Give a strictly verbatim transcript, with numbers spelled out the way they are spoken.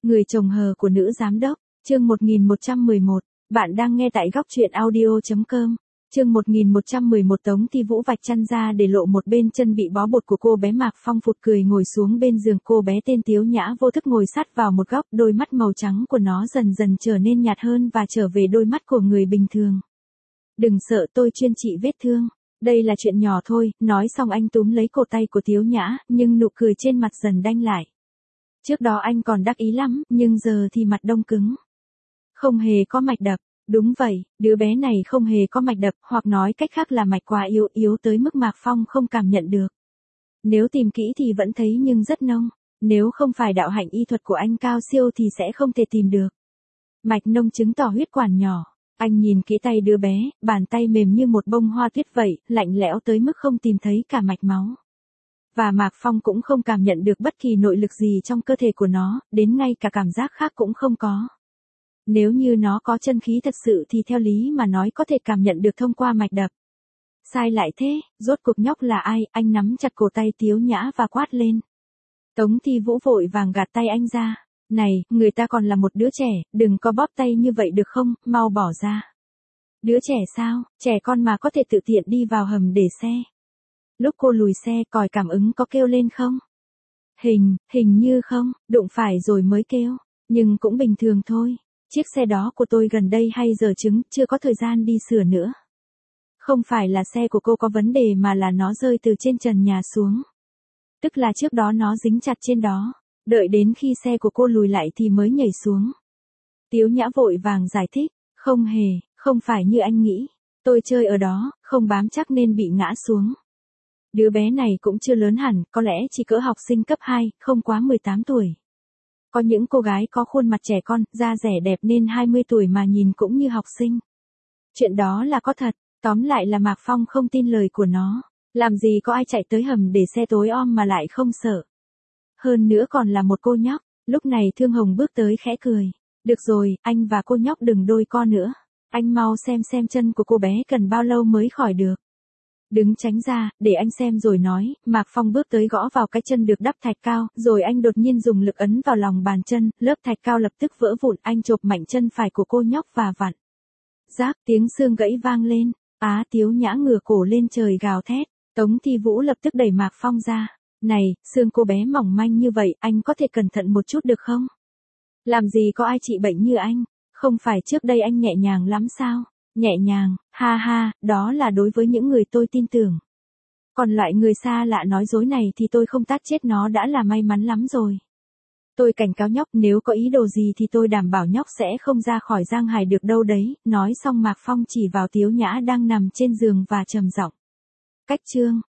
Người chồng hờ của nữ giám đốc, chương một nghìn một trăm mười một, bạn đang nghe tại góc truyện audio.com. Chương một nghìn một trăm mười một. Tống Thi Vũ vạch chăn ra để lộ một bên chân bị bó bột của cô bé. Mạc Phong phụt cười ngồi xuống bên giường. Cô bé tên Tiếu Nhã vô thức ngồi sát vào một góc, đôi mắt màu trắng của nó dần dần trở nên nhạt hơn và trở về đôi mắt của người bình thường. Đừng sợ, tôi chuyên trị vết thương. Đây là chuyện nhỏ thôi. Nói xong anh túm lấy cổ tay của Tiếu Nhã, nhưng nụ cười trên mặt dần đanh lại. Trước đó anh còn đắc ý lắm, nhưng giờ thì mặt đông cứng. Không hề có mạch đập. Đúng vậy, đứa bé này không hề có mạch đập, hoặc nói cách khác là mạch quá yếu, yếu tới mức Mạc Phong không cảm nhận được. Nếu tìm kỹ thì vẫn thấy nhưng rất nông. Nếu không phải đạo hạnh y thuật của anh cao siêu thì sẽ không thể tìm được. Mạch nông chứng tỏ huyết quản nhỏ. Anh nhìn kỹ tay đứa bé, bàn tay mềm như một bông hoa tuyết vậy, lạnh lẽo tới mức không tìm thấy cả mạch máu. Và Mạc Phong cũng không cảm nhận được bất kỳ nội lực gì trong cơ thể của nó, đến ngay cả cảm giác khác cũng không có. Nếu như nó có chân khí thật sự thì theo lý mà nói có thể cảm nhận được thông qua mạch đập. Sai lại thế, rốt cuộc nhóc là ai? Anh nắm chặt cổ tay Tiếu Nhã và quát lên. Tống Thi Vũ vội vàng gạt tay anh ra. Này, người ta còn là một đứa trẻ, đừng có bóp tay như vậy được không, mau bỏ ra. Đứa trẻ sao, trẻ con mà có thể tự tiện đi vào hầm để xe. Lúc cô lùi xe, còi cảm ứng có kêu lên không? Hình, hình như không, đụng phải rồi mới kêu, nhưng cũng bình thường thôi. Chiếc xe đó của tôi gần đây hay giờ trứng, chưa có thời gian đi sửa nữa. Không phải là xe của cô có vấn đề mà là nó rơi từ trên trần nhà xuống. Tức là trước đó nó dính chặt trên đó, đợi đến khi xe của cô lùi lại thì mới nhảy xuống. Tiếu Nhã vội vàng giải thích, không hề, không phải như anh nghĩ. Tôi chơi ở đó, không bám chắc nên bị ngã xuống. Đứa bé này cũng chưa lớn hẳn, có lẽ chỉ cỡ học sinh cấp hai, không quá mười tám tuổi. Có những cô gái có khuôn mặt trẻ con, da dẻ đẹp nên hai mươi tuổi mà nhìn cũng như học sinh. Chuyện đó là có thật, tóm lại là Mạc Phong không tin lời của nó. Làm gì có ai chạy tới hầm để xe tối om mà lại không sợ. Hơn nữa còn là một cô nhóc. Lúc này Thương Hồng bước tới khẽ cười. Được rồi, anh và cô nhóc đừng đôi co nữa. Anh mau xem xem chân của cô bé cần bao lâu mới khỏi được. Đứng tránh ra, để anh xem rồi nói. Mạc Phong bước tới gõ vào cái chân được đắp thạch cao, rồi anh đột nhiên dùng lực ấn vào lòng bàn chân, lớp thạch cao lập tức vỡ vụn. Anh chộp mạnh chân phải của cô nhóc và vặn. Rác, tiếng xương gãy vang lên. Á, Tiếu Nhã ngửa cổ lên trời gào thét. Tống Thi Vũ lập tức đẩy Mạc Phong ra. Này, xương cô bé mỏng manh như vậy, anh có thể cẩn thận một chút được không? Làm gì có ai trị bệnh như anh? Không phải trước đây anh nhẹ nhàng lắm sao? Nhẹ nhàng, ha ha, đó là đối với những người tôi tin tưởng. Còn loại người xa lạ nói dối này thì tôi không tát chết nó đã là may mắn lắm rồi. Tôi cảnh cáo nhóc, nếu có ý đồ gì thì tôi đảm bảo nhóc sẽ không ra khỏi Giang Hải được đâu đấy. Nói xong Mạc Phong chỉ vào Tiếu Nhã đang nằm trên giường và trầm giọng. Cách chương.